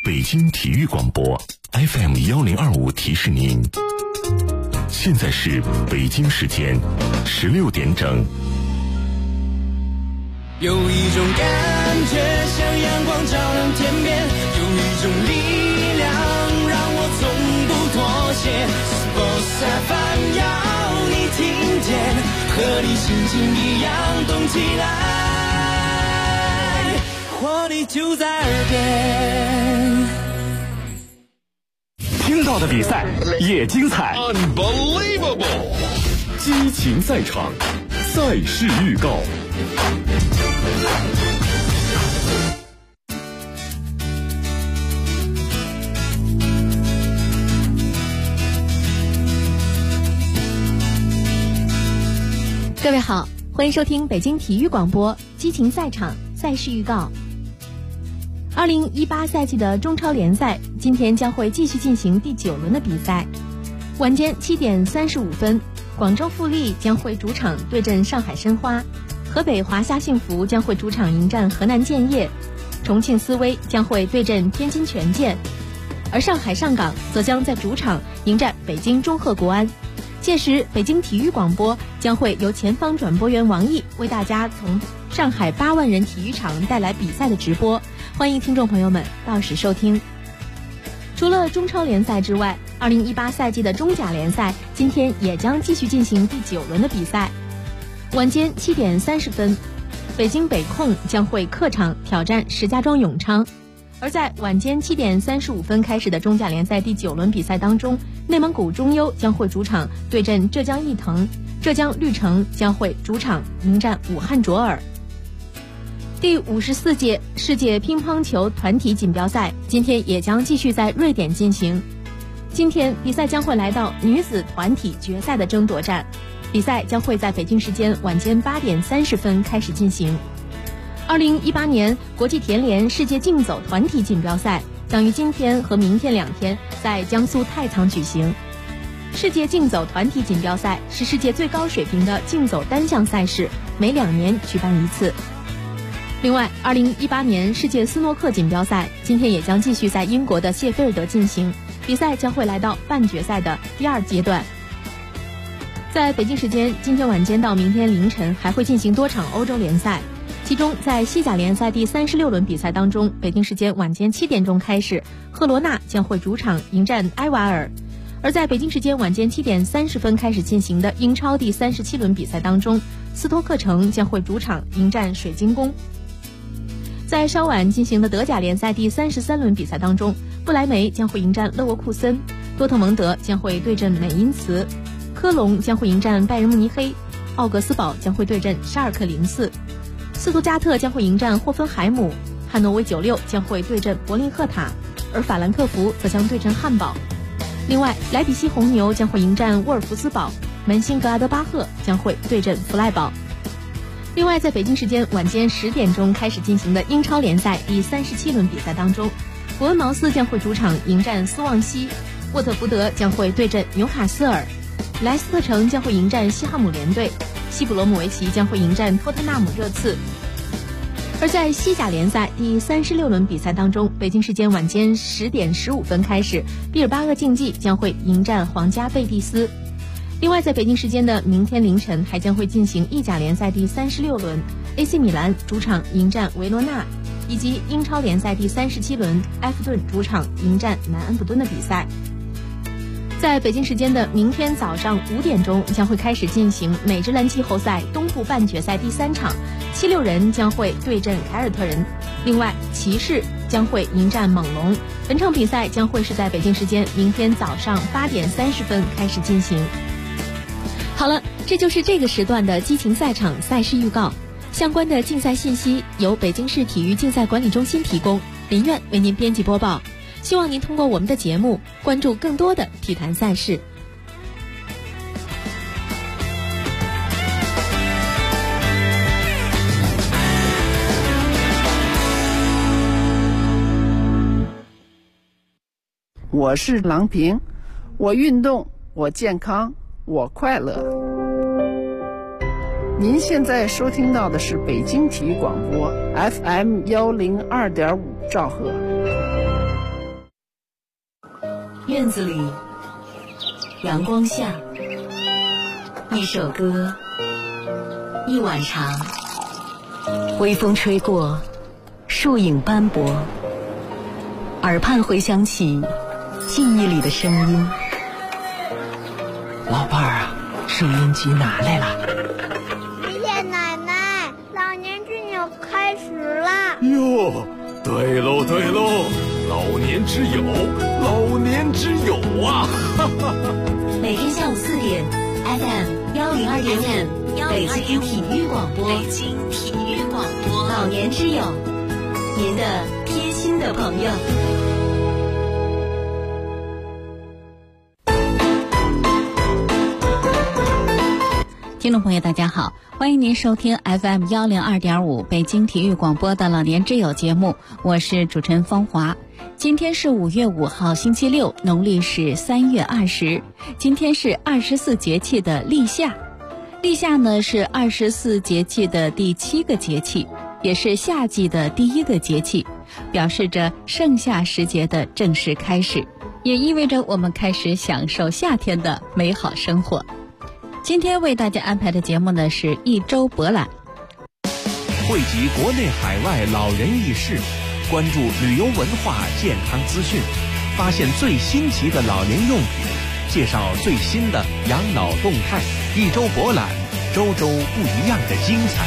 北京体育广播 FM1025提示您，现在是北京时间16点整。 有一种感觉像阳光照亮天边，有一种力量让我从不妥协。Sports FM 要你听见，和你心情一样动起来，活力就在耳边。 听到的比赛也精彩 Unbelievable， 激情赛场，赛事预告。 各位好，欢迎收听北京体育广播激情赛场赛事预告。2018赛季的中超联赛今天将会继续进行第9轮的比赛。晚间7点35分，广州富力将会主场对阵上海申花，河北华夏幸福将会主场迎战河南建业，重庆斯威将会对阵天津权健，而上海上港则将在主场迎战北京中赫国安。届时北京体育广播将会由前方转播员王毅为大家从上海8万人体育场带来比赛的直播，欢迎听众朋友们到时收听。除了中超联赛之外，2018赛季的中甲联赛今天也将继续进行第9轮的比赛。晚间7点30分，北京北控将会客场挑战石家庄永昌。而在晚间7点35分开始的中甲联赛第9轮比赛当中，内蒙古中优将会主场对阵浙江毅腾，浙江绿城将会主场迎战武汉卓尔。第54届世界乒乓球团体锦标赛今天也将继续在瑞典进行。今天比赛将会来到女子团体决赛的争夺战，比赛将会在北京时间晚间8点30分开始进行。2018年国际田联世界竞走团体锦标赛将于今天和明天2天在江苏太仓举行。世界竞走团体锦标赛是世界最高水平的竞走单项赛事，每2年举办1次。另外，2018年世界斯诺克锦标赛今天也将继续在英国的谢菲尔德进行，比赛将会来到半决赛的第2阶段。在北京时间今天晚间到明天凌晨还会进行多场欧洲联赛，其中在西甲联赛第36轮比赛当中，北京时间晚间7点钟开始，赫罗纳将会主场迎战埃瓦尔。而在北京时间晚间7点30分开始进行的英超第37轮比赛当中，斯托克城将会主场迎战水晶宫。在稍晚进行的德甲联赛第33轮比赛当中，不莱梅将会迎战勒沃库森，多特蒙德将会对阵美因茨，科隆将会迎战拜仁慕尼黑，奥格斯堡将会对阵沙尔克04，斯图加特将会迎战霍芬海姆，汉诺威96将会对阵柏林赫塔，而法兰克福则将对阵汉堡。另外，莱比锡红牛将会迎战沃尔夫斯堡，门兴格拉德巴赫将会对阵弗赖堡。另外，在北京时间晚间10点钟开始进行的英超联赛第37轮比赛当中，伯恩茅斯将会主场迎战斯旺西，沃特福德将会对阵纽卡斯尔，莱斯特城将会迎战西汉姆联队，西普罗姆维奇将会迎战托特纳姆热刺。而在西甲联赛第36轮比赛当中，北京时间晚间10点15分开始，毕尔巴鄂竞技将会迎战皇家贝蒂斯。另外，在北京时间的明天凌晨还将会进行意甲联赛第36轮 AC 米兰主场迎战维罗纳，以及英超联赛第37轮埃弗顿主场迎战南安普敦的比赛。在北京时间的明天早上5点钟将会开始进行美职篮季后赛东部半决赛第3场，76人将会对阵凯尔特人，另外骑士将会迎战猛龙。本场比赛将会是在北京时间明天早上8点30分开始进行。好了，这就是这个时段的激情赛场赛事预告。相关的竞赛信息由北京市体育竞赛管理中心提供，林苑为您编辑播报。希望您通过我们的节目关注更多的体坛赛事。 我是郎平，我运动，我健康，我快乐。您现在收听到的是北京体育广播 FM102.5兆赫。 院子里，阳光下，一首歌，一碗茶，微风吹过，树影斑驳，耳畔回响起记忆里的声音。 老伴儿啊，收音机拿来了。 爷爷奶奶，老年之友开始了。 哟，对喽对喽，老年之友，老年之友啊！ 每天下午4点 FM102.5北京体育广播，北京体育广播，老年之友，您的贴心的朋友。 听众朋友大家好，欢迎您收听 FM102.5 北京体育广播的老年之友节目，我是主持人芳华。今天是5月5号星期六，农历是3月20，今天是24节气的立夏。立夏呢是24节气的第7个节气，也是夏季的第1个节气，表示着盛夏时节的正式开始，也意味着我们开始享受夏天的美好生活。今天为大家安排的节目呢是一周博览， 汇集国内海外老人轶事，关注旅游文化健康资讯，发现最新奇的老年用品，介绍最新的养老动态。一周博览，周周不一样的精彩。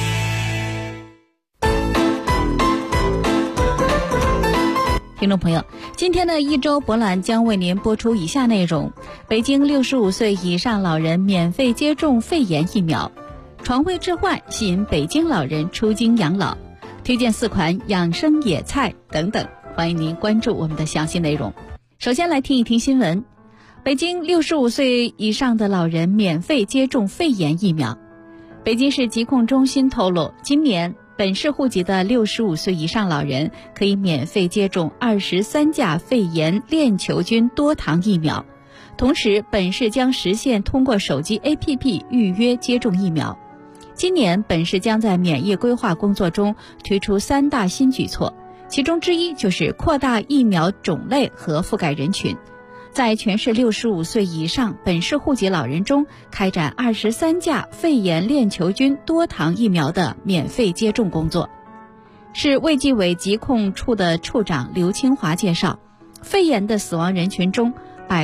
听众朋友，今天的一周博览将为您播出以下内容：北京65岁以上老人免费接种肺炎疫苗，床位置换吸引北京老人出京养老，推荐4款养生野菜等等。欢迎您关注我们的详细内容。首先来听一听新闻。北京65岁以上的老人免费接种肺炎疫苗。北京市疾控中心透露，今年本市户籍的65岁以上老人可以免费接种23价肺炎链球菌多糖疫苗，同时本市将实现通过手机 APP 预约接种疫苗。今年本市将在免疫规划工作中推出3大新举措，其中之一就是扩大疫苗种类和覆盖人群，在全市65岁以上本市户籍老人中开展23价肺炎链球菌多糖疫苗的免费接种工作。市卫计委疾控处的处长刘清华介绍，肺炎的死亡人群中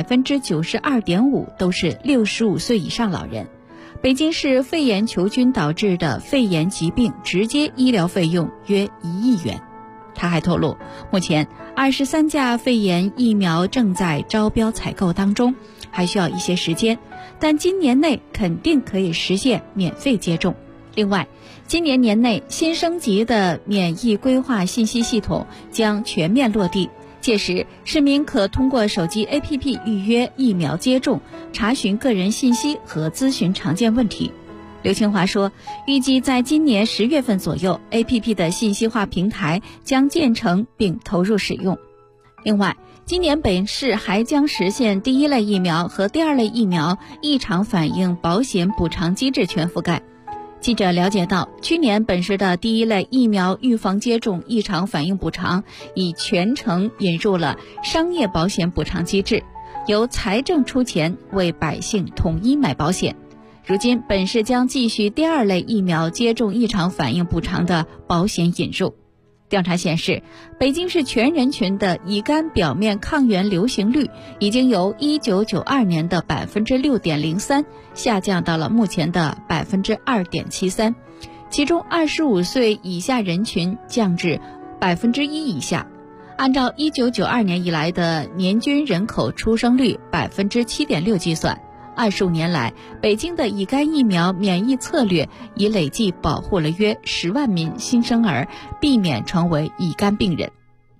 92.5% 都是65岁以上老人。北京市肺炎球菌导致的肺炎疾病直接医疗费用约1亿元。他还透露，目前23价肺炎疫苗正在招标采购当中，还需要一些时间，但今年内肯定可以实现免费接种。另外，今年年内新升级的免疫规划信息系统将全面落地，届时市民可通过手机 APP 预约疫苗接种，查询个人信息和咨询常见问题。刘清华说，预计在今年10月份左右 APP 的信息化平台将建成并投入使用。另外，今年本市还将实现第1类疫苗和第2类疫苗异常反应保险补偿机制全覆盖。记者了解到，去年本市的第1类疫苗预防接种异常反应补偿已全程引入了商业保险补偿机制，由财政出钱为百姓统一买保险。如今本市将继续第2类疫苗接种异常反应补偿的保险引入。调查显示，北京市全人群的乙肝表面抗原流行率已经由1992年的 6.03% 下降到了目前的 2.73%， 其中25岁以下人群降至 1% 以下。按照1992年以来的年均人口出生率 7.6% 计算，25年来，北京的乙肝疫苗免疫策略已累计保护了约10万名新生儿，避免成为乙肝病人。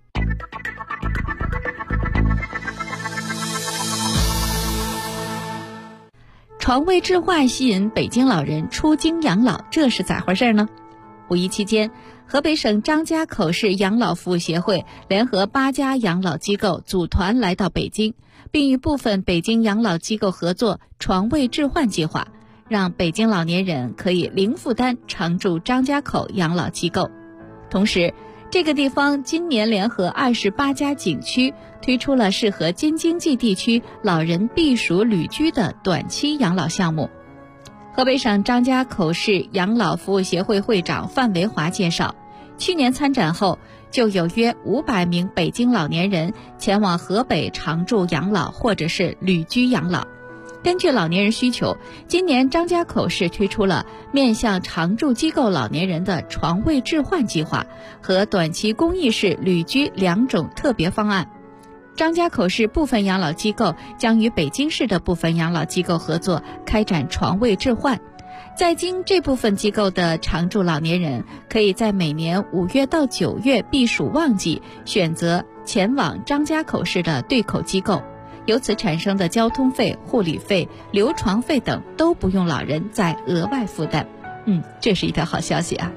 床位置换吸引北京老人出京养老，这是咋回事呢？5一期间，河北省张家口市养老服务协会联合8家养老机构组团来到北京，并与部分北京养老机构合作床位置换计划，让北京老年人可以零负担常驻张家口养老机构。同时， 这个地方今年联合28家景区推出了适合京津冀地区老人避暑旅居的短期养老项目。河北省张家口市养老服务协会会长范维华介绍，去年参展后就有约500名北京老年人前往河北常住养老或者是旅居养老。根据老年人需求，今年张家口市推出了面向常住机构老年人的床位置换计划和短期公益式旅居2种特别方案。张家口市部分养老机构将与北京市的部分养老机构合作开展床位置换，在京这部分机构的常住老年人可以在每年5月到9月避暑旺季选择前往张家口市的对口机构，由此产生的交通费、护理费、留床费等都不用老人再额外负担。这是一条好消息啊。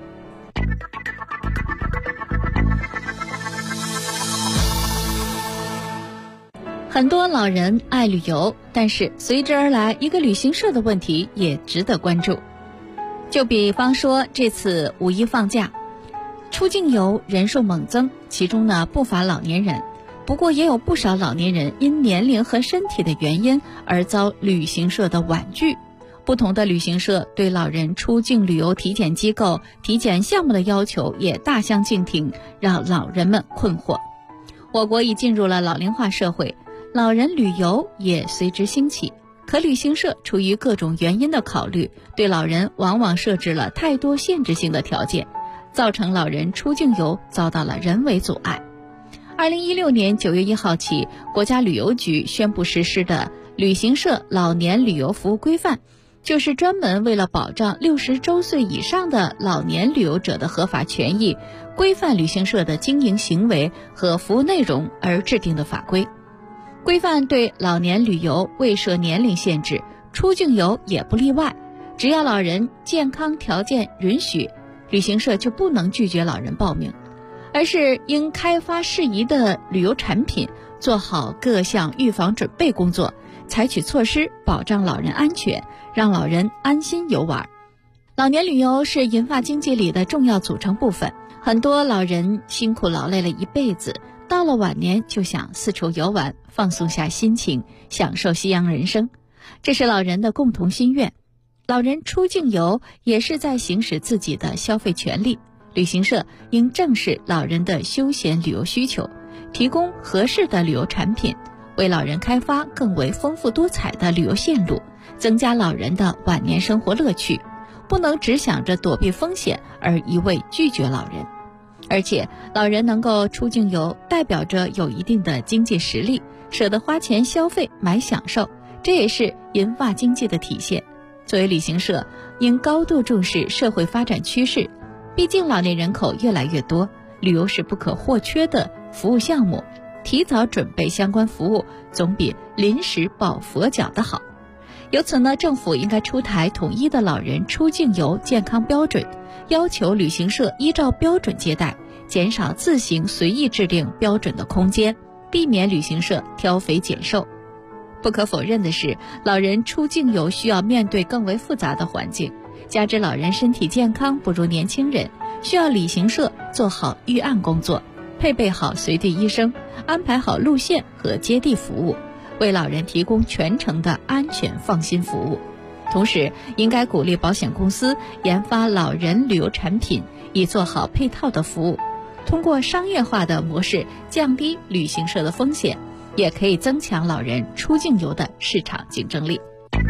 很多老人爱旅游，但是随之而来一个旅行社的问题也值得关注。就比方说这次5一放假，出境游人数猛增，其中呢不乏老年人。不过也有不少老年人因年龄和身体的原因而遭旅行社的婉拒。不同的旅行社对老人出境旅游体检机构、体检项目的要求也大相径庭，让老人们困惑。我国已进入了老龄化社会，老人旅游也随之兴起，可旅行社出于各种原因的考虑，对老人往往设置了太多限制性的条件，造成老人出境游遭到了人为阻碍。2016年9月1号起，国家旅游局宣布实施的旅行社老年旅游服务规范，就是专门为了保障60周岁以上的老年旅游者的合法权益，规范旅行社的经营行为和服务内容而制定的法规。规范对老年旅游未设年龄限制，出境游也不例外，只要老人健康条件允许，旅行社就不能拒绝老人报名，而是应开发适宜的旅游产品，做好各项预防准备工作，采取措施保障老人安全，让老人安心游玩。老年旅游是银发经济里的重要组成部分，很多老人辛苦劳累了一辈子，到了晚年就想四处游玩，放松下心情，享受西洋人生，这是老人的共同心愿。老人出境游也是在行使自己的消费权利，旅行社应正视老人的休闲旅游需求，提供合适的旅游产品，为老人开发更为丰富多彩的旅游线路，增加老人的晚年生活乐趣，不能只想着躲避风险而一味拒绝老人。而且老人能够出境游，代表着有一定的经济实力，舍得花钱消费买享受，这也是银发经济的体现。作为旅行社，应高度重视社会发展趋势，毕竟老年人口越来越多，旅游是不可或缺的服务项目，提早准备相关服务总比临时抱佛脚的好。由此呢，政府应该出台统一的老人出境游健康标准，要求旅行社依照标准接待，减少自行随意制定标准的空间，避免旅行社挑肥拣瘦。不可否认的是，老人出境游需要面对更为复杂的环境，加之老人身体健康不如年轻人，需要旅行社做好预案工作，配备好随队医生，安排好路线和接地服务，为老人提供全程的安全放心服务。同时应该鼓励保险公司研发老人旅游产品，以做好配套的服务，通过商业化的模式降低旅行社的风险，也可以增强老人出境游的市场竞争力。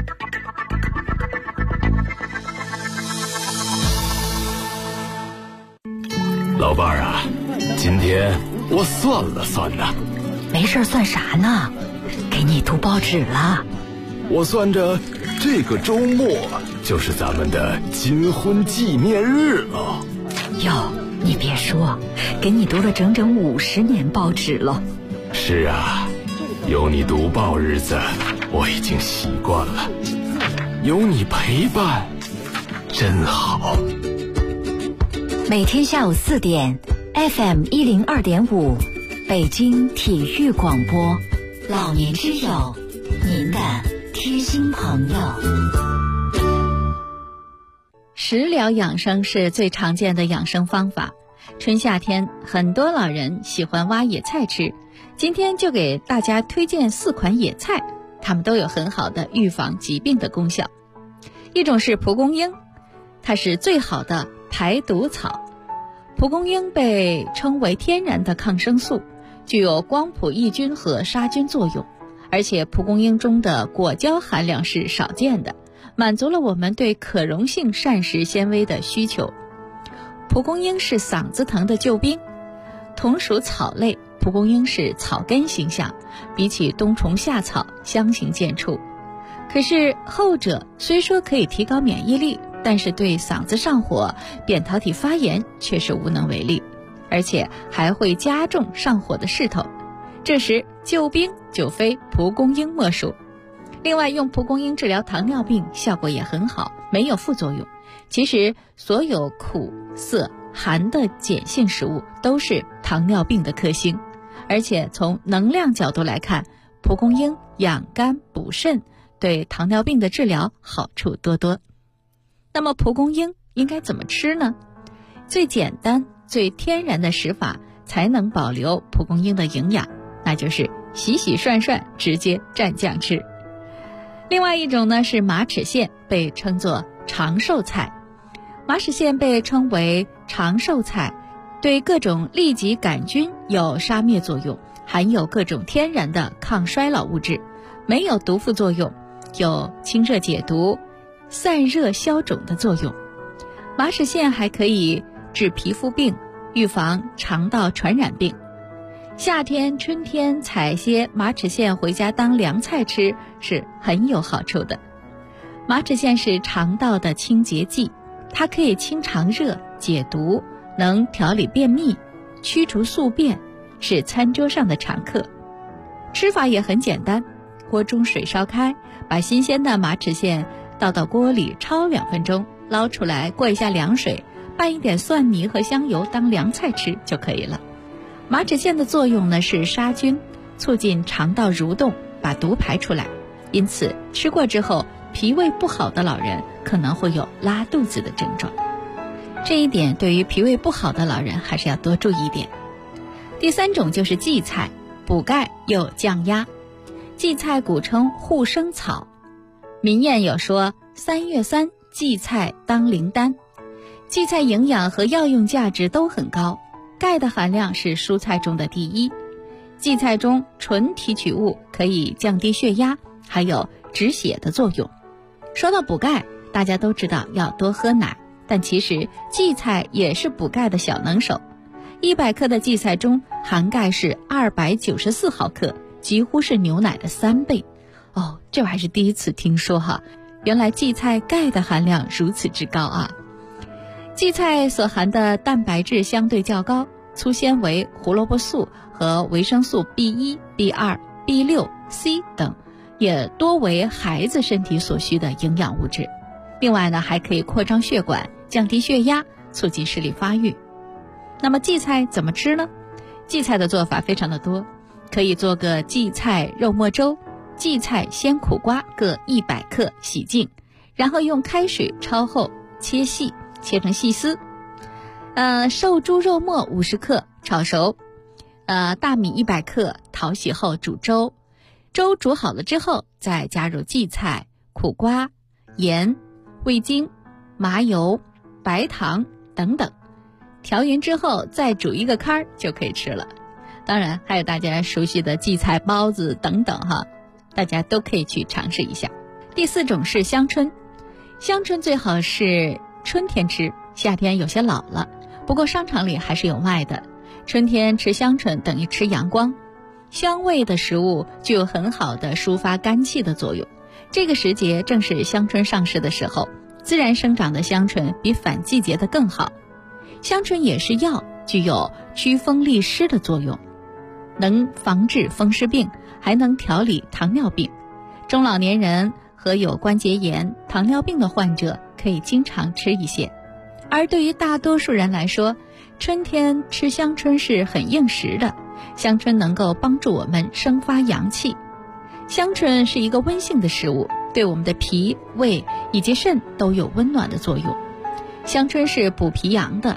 老伴儿啊，今天我算了算呢。 没事算啥呢？给你读报纸了。 我算着这个周末就是咱们的金婚纪念日了。 哟，你别说，给你读了整整50年报纸了。 是啊，有你读报日子我已经习惯了，有你陪伴真好。 每天下午4点 FM 102.5北京体育广播，老年之友，您的贴心朋友。 食疗养生是最常见的养生方法， 春夏天很多老人喜欢挖野菜吃，今天就给大家推荐4款野菜，它们都有很好的预防疾病的功效。一种是蒲公英，它是最好的排毒草。蒲公英被称为天然的抗生素，具有光谱抑菌和杀菌作用，而且蒲公英中的果胶含量是少见的，满足了我们对可溶性膳食纤维的需求。蒲公英是嗓子疼的救兵。同属草类，蒲公英是草根形象，比起冬虫夏草相形见绌。可是后者虽说可以提高免疫力，但是对嗓子上火、扁桃体发炎却是无能为力，而且还会加重上火的势头。这时救兵就非蒲公英莫属。另外，用蒲公英治疗糖尿病效果也很好，没有副作用。其实所有苦、涩、寒的碱性食物都是糖尿病的克星，而且从能量角度来看，蒲公英养肝补肾，对糖尿病的治疗好处多多。那么蒲公英应该怎么吃呢？最简单最天然的食法才能保留蒲公英的营养，那就是洗洗涮涮直接蘸酱吃。另外一种呢是马齿苋，被称作长寿菜。马齿苋被称为长寿菜，对各种痢疾杆菌有杀灭作用，含有各种天然的抗衰老物质，没有毒副作用，有清热解毒、散热消肿的作用。马齿苋还可以治皮肤病，预防肠道传染病。夏天、春天采些马齿苋回家当凉菜吃是很有好处的。马齿苋是肠道的清洁剂，它可以清肠热、解毒，能调理便秘、驱除宿便，是餐桌上的常客。吃法也很简单，锅中水烧开，把新鲜的马齿苋倒到锅里焯2分钟，捞出来过一下凉水，拌一点蒜泥和香油当凉菜吃就可以了。马齿苋的作用呢是杀菌，促进肠道蠕动，把毒排出来，因此吃过之后脾胃不好的老人可能会有拉肚子的症状。这一点对于脾胃不好的老人还是要多注意一点。第3种就是荠菜，补钙又降压。荠菜古称护生草，民谚有说3月3荠菜当灵丹。荠菜营养和药用价值都很高，钙的含量是蔬菜中的第一。荠菜中纯提取物可以降低血压，还有止血的作用。说到补钙，大家都知道要多喝奶，但其实荠菜也是补钙的小能手。100克的荠菜中含钙是294毫克，几乎是牛奶的3倍。哦，这我还是第一次听说哈，原来荠菜钙的含量如此之高啊！荠菜所含的蛋白质相对较高，粗纤维、胡萝卜素和维生素 B1、B2、B6、C 等也多为孩子身体所需的营养物质。另外呢，还可以扩张血管，降低血压，促进视力发育。那么荠菜怎么吃呢？荠菜的做法非常的多，可以做个荠菜肉末粥，荠菜鲜苦瓜各100克洗净，然后用开水焯后切细，切成细丝。瘦猪肉末50克炒熟，大米100克淘洗后煮粥。粥煮好了之后，再加入荠菜、苦瓜、盐、味精、麻油、白糖等等，调匀之后再煮一个开就可以吃了。当然还有大家熟悉的荠菜包子等等哈，大家都可以去尝试一下。第4种是香椿，香椿最好是春天吃，夏天有些老了，不过商场里还是有卖的。春天吃香椿等于吃阳光，香味的食物具有很好的抒发肝气的作用。这个时节正是香椿上市的时候，自然生长的香椿比反季节的更好。香椿也是药，具有祛风利湿的作用，能防治风湿病，还能调理糖尿病。中老年人和有关节炎、糖尿病的患者可以经常吃一些。而对于大多数人来说，春天吃香椿是很应时的，香椿能够帮助我们生发阳气。香椿是一个温性的食物，对我们的脾、胃以及肾都有温暖的作用。香椿是补脾阳的，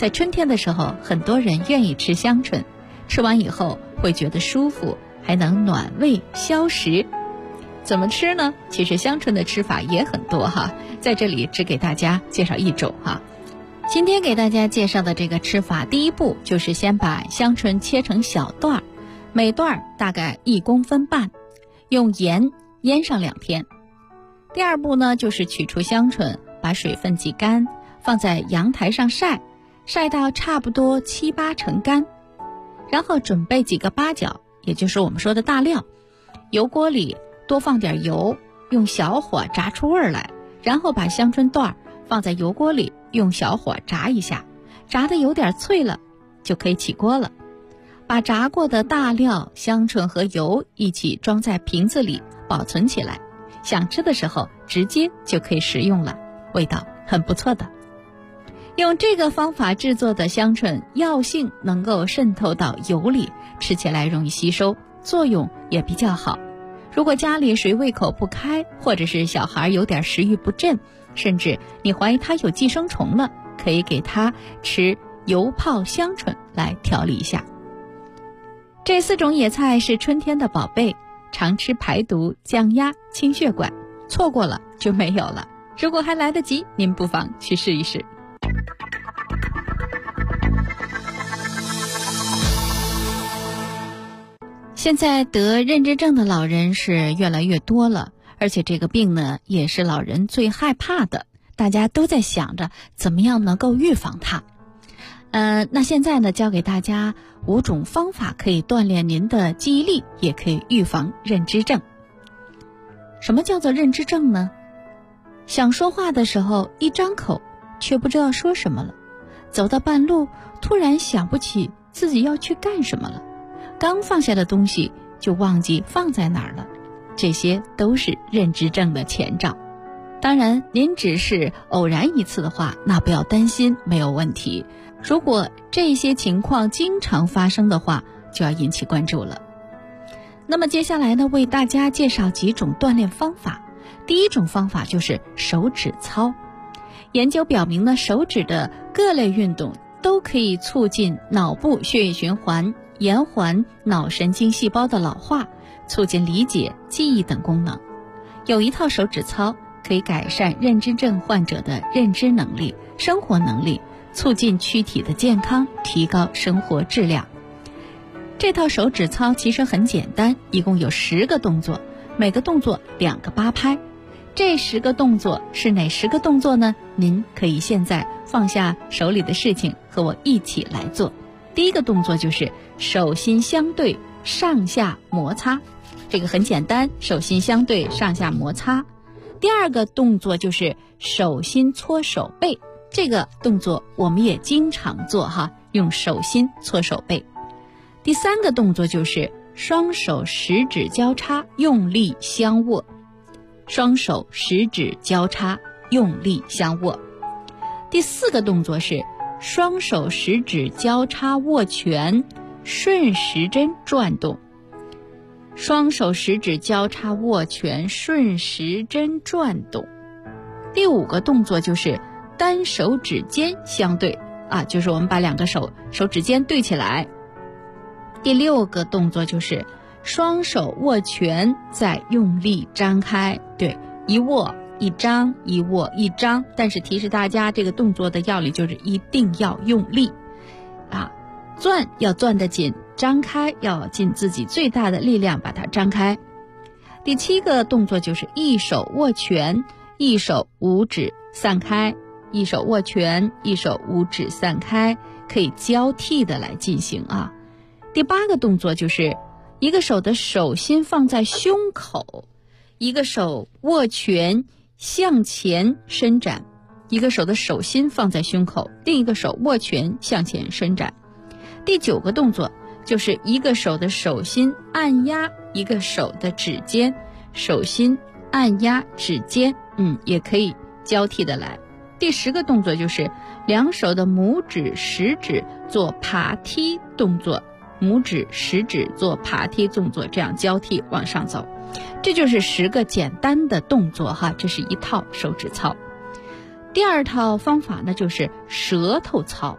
在春天的时候，很多人愿意吃香椿，吃完以后会觉得舒服，还能暖胃消食。怎么吃呢？其实香椿的吃法也很多哈，在这里只给大家介绍一种哈。今天给大家介绍的这个吃法，第一步就是先把香椿切成小段，每段大概1公分半，用盐腌上2天。第二步呢，就是取出香椿，把水分挤干，放在阳台上晒，晒到差不多7、8成干。然后准备几个八角，也就是我们说的大料，油锅里多放点油，用小火炸出味儿来，然后把香椿段放在油锅里，用小火炸一下，炸得有点脆了，就可以起锅了。把炸过的大料、香椿和油一起装在瓶子里保存起来，想吃的时候直接就可以食用了，味道很不错的。用这个方法制作的香椿，药性能够渗透到油里，吃起来容易吸收，作用也比较好。如果家里谁胃口不开，或者是小孩有点食欲不振，甚至你怀疑他有寄生虫了，可以给他吃油泡香椿来调理一下。这4种野菜是春天的宝贝，常吃排毒、降压、清血管，错过了就没有了。如果还来得及，您不妨去试一试。现在得认知症的老人是越来越多了，而且这个病呢也是老人最害怕的，大家都在想着怎么样能够预防它。那现在呢教给大家5种方法，可以锻炼您的记忆力，也可以预防认知症。什么叫做认知症呢？想说话的时候一张口却不知道说什么了，走到半路突然想不起自己要去干什么了，刚放下的东西就忘记放在哪儿了，这些都是认知症的前兆。当然您只是偶然一次的话，那不要担心，没有问题。如果这些情况经常发生的话，就要引起关注了。那么接下来呢，为大家介绍几种锻炼方法。第一种方法就是手指操。研究表明呢，手指的各类运动都可以促进脑部血液循环，延缓脑神经细胞的老化，促进理解、记忆等功能。有一套手指操可以改善认知症患者的认知能力、生活能力，促进躯体的健康，提高生活质量。这套手指操其实很简单，一共有10个动作，每个动作2个8拍。这10个动作是哪10个动作呢？您可以现在放下手里的事情，和我一起来做。第一个动作就是手心相对上下摩擦，这个很简单，手心相对上下摩擦。第二个动作就是手心搓手背，这个动作我们也经常做哈，用手心搓手背。第三个动作就是双手食指交叉用力相握，双手食指交叉用力相握。第4个动作是双手食指交叉握拳，顺时针转动。双手食指交叉握拳，顺时针转动。第5个动作就是单手指尖相对就是我们把2个手指尖对起来。第6个动作就是双手握拳，再用力张开，对，一握一张，一握一张。但是提示大家，这个动作的要领就是一定要用力攥要攥得紧，张开要尽自己最大的力量把它张开。第7个动作就是一手握拳，一手五指散开，一手握拳，一手五指散开，可以交替的来进行第8个动作就是一个手的手心放在胸口，一个手握拳向前伸展，一个手的手心放在胸口，另一个手握拳向前伸展。第9个动作就是一个手的手心按压一个手的指尖，手心按压指尖，也可以交替的来。第10个动作就是2手的拇指、食指做爬梯动作，拇指、食指做爬梯动作，这样交替往上走。这就是10个简单的动作这是一套手指操。第2套方法呢就是舌头操。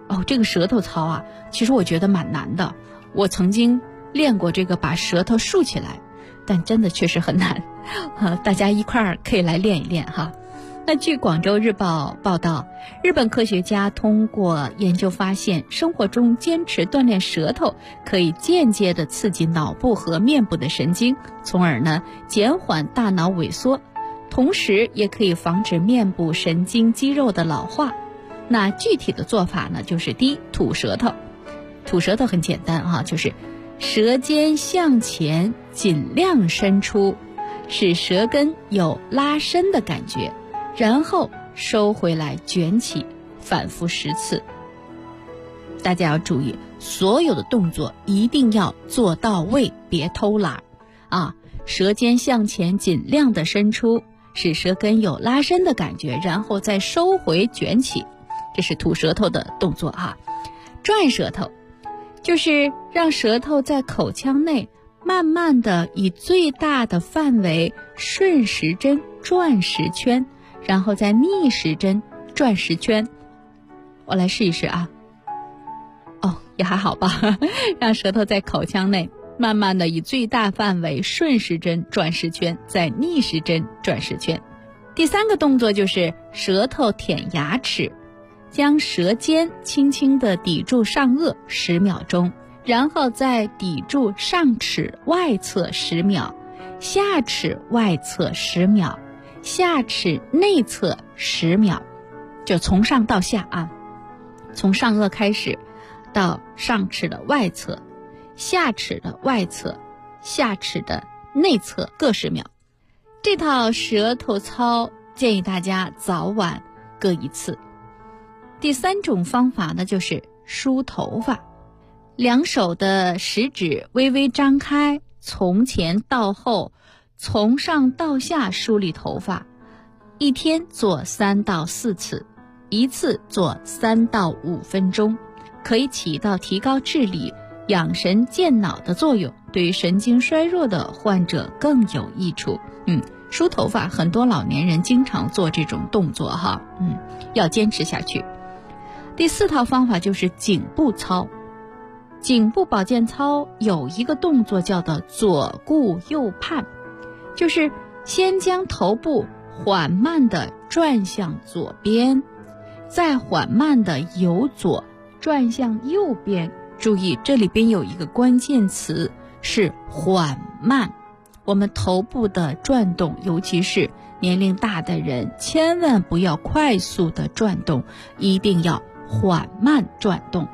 这个舌头操啊，其实我觉得蛮难的。我曾经练过这个把舌头竖起来，但真的确实很难。大家一块儿可以来练一练哈。那据广州日报报道，日本科学家通过研究发现，生活中坚持锻炼舌头可以间接的刺激脑部和面部的神经，从而呢减缓大脑萎缩，同时也可以防止面部神经肌肉的老化。那具体的做法呢，就是第一，吐舌头。吐舌头很简单就是舌尖向前尽量伸出，使舌根有拉伸的感觉，然后收回来卷起，反复10次。大家要注意，所有的动作一定要做到位，别偷懒舌尖向前尽量的伸出，使舌根有拉伸的感觉，然后再收回卷起，这是吐舌头的动作转舌头就是让舌头在口腔内慢慢的以最大的范围顺时针转10圈，然后再逆时针转10圈。我来试一试也还好吧。让舌头在口腔内慢慢的以最大范围顺时针转10圈，再逆时针转10圈。第3个动作就是舌头舔牙齿，将舌尖轻轻地抵住上颚10秒钟，然后再抵住上齿外侧10秒，下齿外侧10秒，下齿内侧10秒，就从上到下从上颚开始到上齿的外侧，下齿的外侧，下齿的内侧各10秒。这套舌头操建议大家早晚各1次。第3种方法呢，就是梳头发。2手的食指微微张开，从前到后，从上到下梳理头发，一天做3到4次，一次做3到5分钟，可以起到提高智力、养神健脑的作用，对于神经衰弱的患者更有益处。梳头发很多老年人经常做这种动作要坚持下去。第4套方法就是颈部操。颈部保健操有一个动作叫做左顾右盼，就是先将头部缓慢地转向左边，再缓慢地由左转向右边。注意，这里边有一个关键词是缓慢。我们头部的转动，尤其是年龄大的人，千万不要快速的转动，一定要缓慢转动。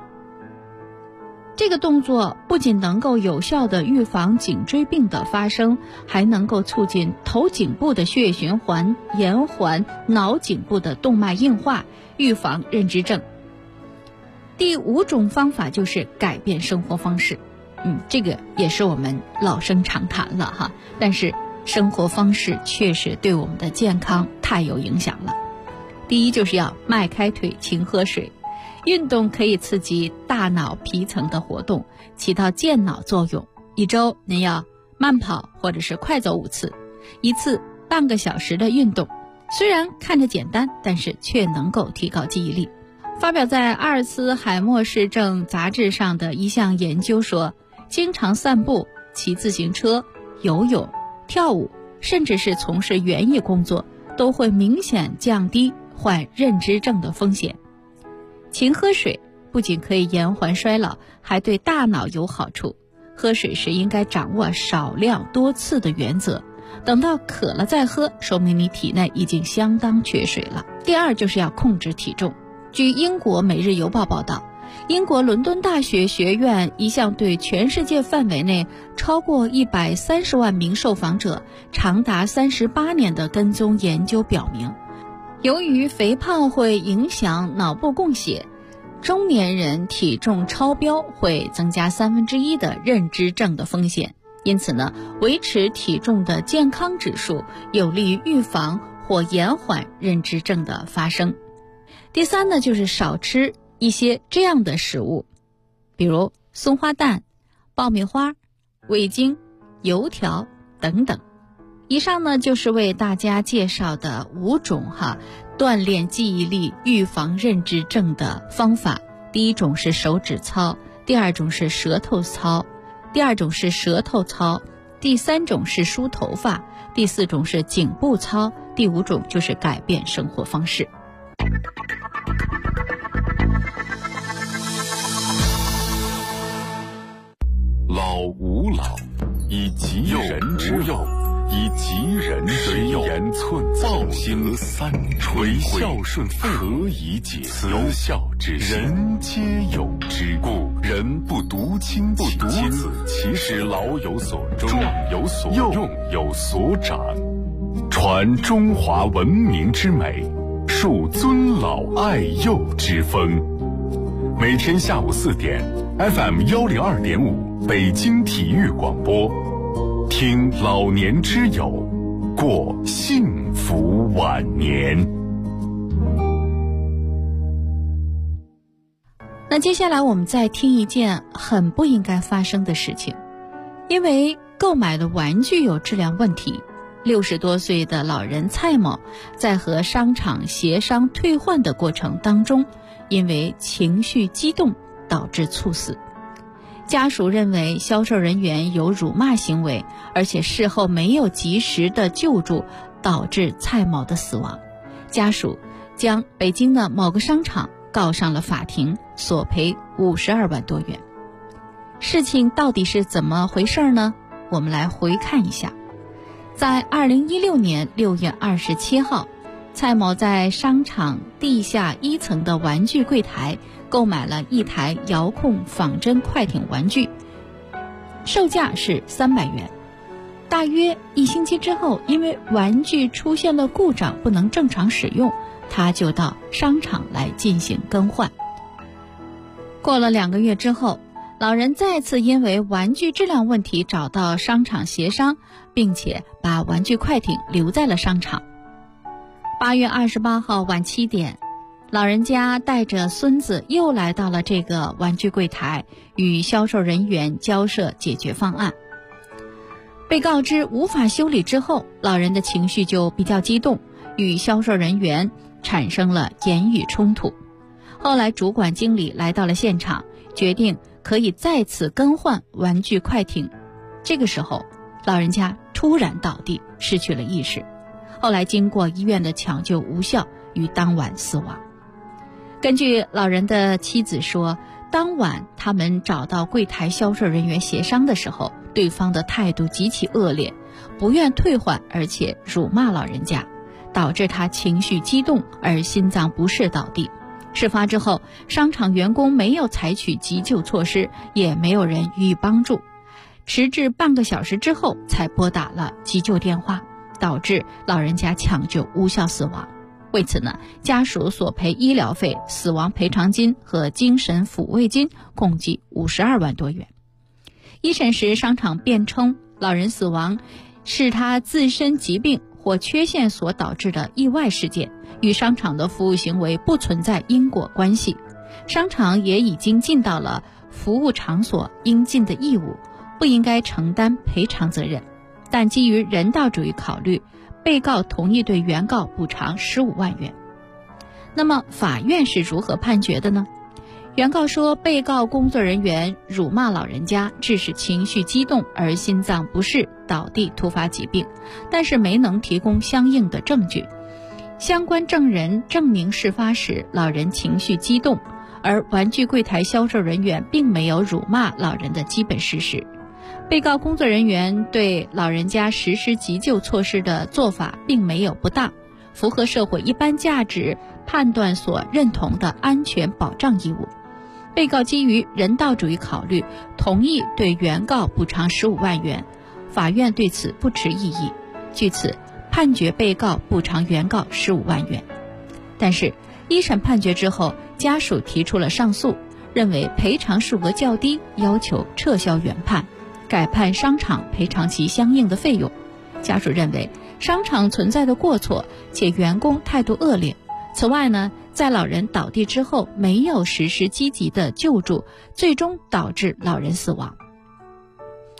这个动作不仅能够有效的预防颈椎病的发生，还能够促进头颈部的血液循环，延缓脑颈部的动脉硬化，预防认知症。第5种方法就是改变生活方式。这个也是我们老生常谈了但是生活方式确实对我们的健康太有影响了。第一就是要迈开腿，勤喝水。运动可以刺激大脑皮层的活动，起到健脑作用。一周您要慢跑或者是快走5次，一次半个小时的运动，虽然看着简单，但是却能够提高记忆力。发表在阿尔茨海默氏症杂志上的一项研究说，经常散步、骑自行车、游泳、跳舞，甚至是从事园艺工作，都会明显降低患认知症的风险。勤喝水不仅可以延缓衰老，还对大脑有好处。喝水时应该掌握少量多次的原则，等到渴了再喝，说明你体内已经相当缺水了。第2就是要控制体重。据英国《每日邮报》报道，英国伦敦大学学院一项对全世界范围内超过130万名受访者长达38年的跟踪研究表明，由于肥胖会影响脑部供血，中年人体重超标会增加1/3的认知症的风险。因此呢，维持体重的健康指数有利于预防或延缓认知症的发生。第3呢，就是少吃一些这样的食物，比如松花蛋、爆米花、味精、油条等等。 以上呢就是为大家介绍的5种锻炼记忆力、预防认知症的方法。第一种是手指操，第二种是舌头操，第三种是梳头发，第4种是颈部操，第5种就是改变生活方式。 老吾老以及人之幼，以及人之幼，言寸报行三垂孝顺何以解？慈孝之心，人皆有之。故人不独亲其子，其使老有所终，壮有所用，有所长，传中华文明之美，树尊老爱幼之风。每天下午4点 FM 102.5北京体育广播，听老年之友，过幸福晚年。 那接下来我们再听一件很不应该发生的事情。因为购买的玩具有质量问题，60多岁的老人蔡某在和商场协商退换的过程当中，因为情绪激动导致猝死。家属认为销售人员有辱骂行为，而且事后没有及时的救助，导致蔡某的死亡。家属将北京的某个商场告上了法庭，索赔52万多元。事情到底是怎么回事呢？我们来回看一下。在2016年6月27号，蔡某在商场地下1层的玩具柜台购买了一台遥控仿真快艇玩具，售价是300元。大约1星期之后，因为玩具出现了故障，不能正常使用，他就到商场来进行更换。过了2个月之后，老人再次因为玩具质量问题找到商场协商，并且把玩具快艇留在了商场。8月28号晚7点，老人家带着孙子又来到了这个玩具柜台，与销售人员交涉解决方案。被告知无法修理之后，老人的情绪就比较激动，与销售人员产生了言语冲突。后来主管经理来到了现场，决定可以再次更换玩具快艇。这个时候，老人家突然倒地，失去了意识。后来经过医院的抢救无效，于当晚死亡。根据老人的妻子说，当晚他们找到柜台销售人员协商的时候，对方的态度极其恶劣，不愿退换，而且辱骂老人家，导致他情绪激动而心脏不适倒地。事发之后，商场员工没有采取急救措施，也没有人予以帮助，迟至半个小时之后才拨打了急救电话，导致老人家抢救无效死亡。为此呢，家属索赔医疗费、死亡赔偿金和精神抚慰金共计52万多元。一审时，商场辩称老人死亡是他自身疾病或缺陷所导致的意外事件，与商场的服务行为不存在因果关系，商场也已经尽到了服务场所应尽的义务，不应该承担赔偿责任。但基于人道主义考虑，被告同意对原告补偿15万元。那么法院是如何判决的呢？原告说，被告工作人员辱骂老人家，致使情绪激动而心脏不适倒地突发疾病，但是没能提供相应的证据。相关证人证明事发时老人情绪激动，而玩具柜台销售人员并没有辱骂老人的基本事实。被告工作人员对老人家实施急救措施的做法并没有不当，符合社会一般价值判断所认同的安全保障义务。被告基于人道主义考虑，同意对原告补偿15万元，法院对此不持异议，据此判决被告补偿原告15万元。但是一审判决之后，家属提出了上诉，认为赔偿数额较低，要求撤销原判，改判商场赔偿其相应的费用。家属认为商场存在的过错，且员工态度恶劣。此外呢，在老人倒地之后没有实施积极的救助，最终导致老人死亡。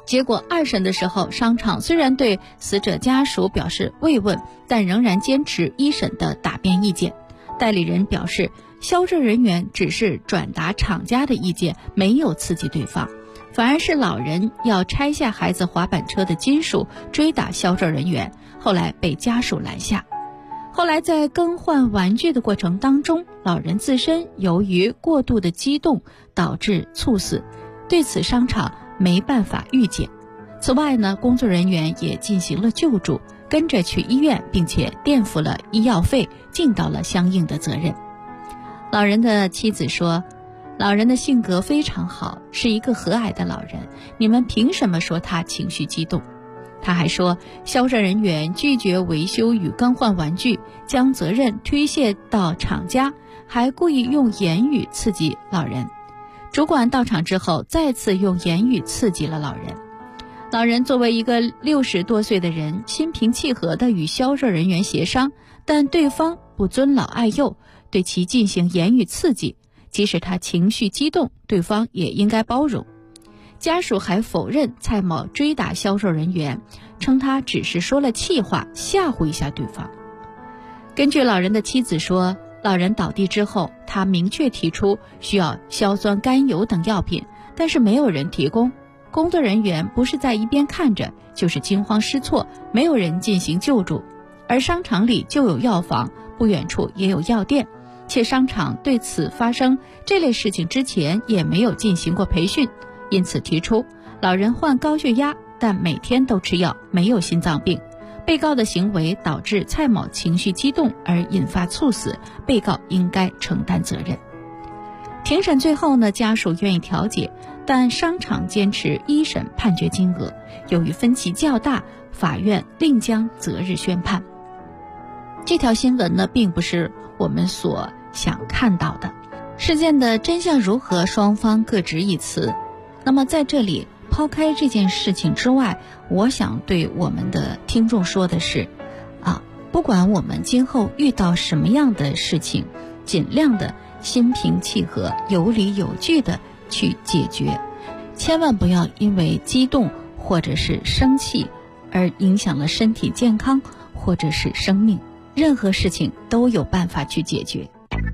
结果2审的时候，商场虽然对死者家属表示慰问，但仍然坚持1审的答辩意见。代理人表示，销售人员只是转达厂家的意见，没有刺激对方，反而是老人要拆下孩子滑板车的金属追打销售人员，后来被家属拦下。后来在更换玩具的过程当中，老人自身由于过度的激动导致猝死，对此商场没办法预见。此外呢，工作人员也进行了救助，跟着去医院，并且垫付了医药费，尽到了相应的责任。老人的妻子说，老人的性格非常好，是一个和蔼的老人，你们凭什么说他情绪激动？他还说，销售人员拒绝维修与更换玩具，将责任推卸到厂家，还故意用言语刺激老人。主管到场之后，再次用言语刺激了老人。老人作为一个60多岁的人，心平气和地与销售人员协商，但对方不尊老爱幼，对其进行言语刺激，即使他情绪激动，对方也应该包容。家属还否认蔡某追打销售人员，称他只是说了气话，吓唬一下对方。根据老人的妻子说，老人倒地之后，他明确提出需要硝酸甘油等药品，但是没有人提供。工作人员不是在一边看着，就是惊慌失措，没有人进行救助。而商场里就有药房，不远处也有药店，且商场对此发生这类事情之前也没有进行过培训，因此提出老人患高血压，但每天都吃药，没有心脏病。被告的行为导致蔡某情绪激动而引发猝死，被告应该承担责任。庭审最后呢，家属愿意调解，但商场坚持1审判决金额，由于分歧较大，法院另将择日宣判。这条新闻呢，并不是我们所想看到的。事件的真相如何，双方各执一词。那么在这里抛开这件事情之外，我想对我们的听众说的是，不管我们今后遇到什么样的事情，尽量的心平气和，有理有据的去解决，千万不要因为激动或者是生气而影响了身体健康或者是生命。任何事情都有办法去解决。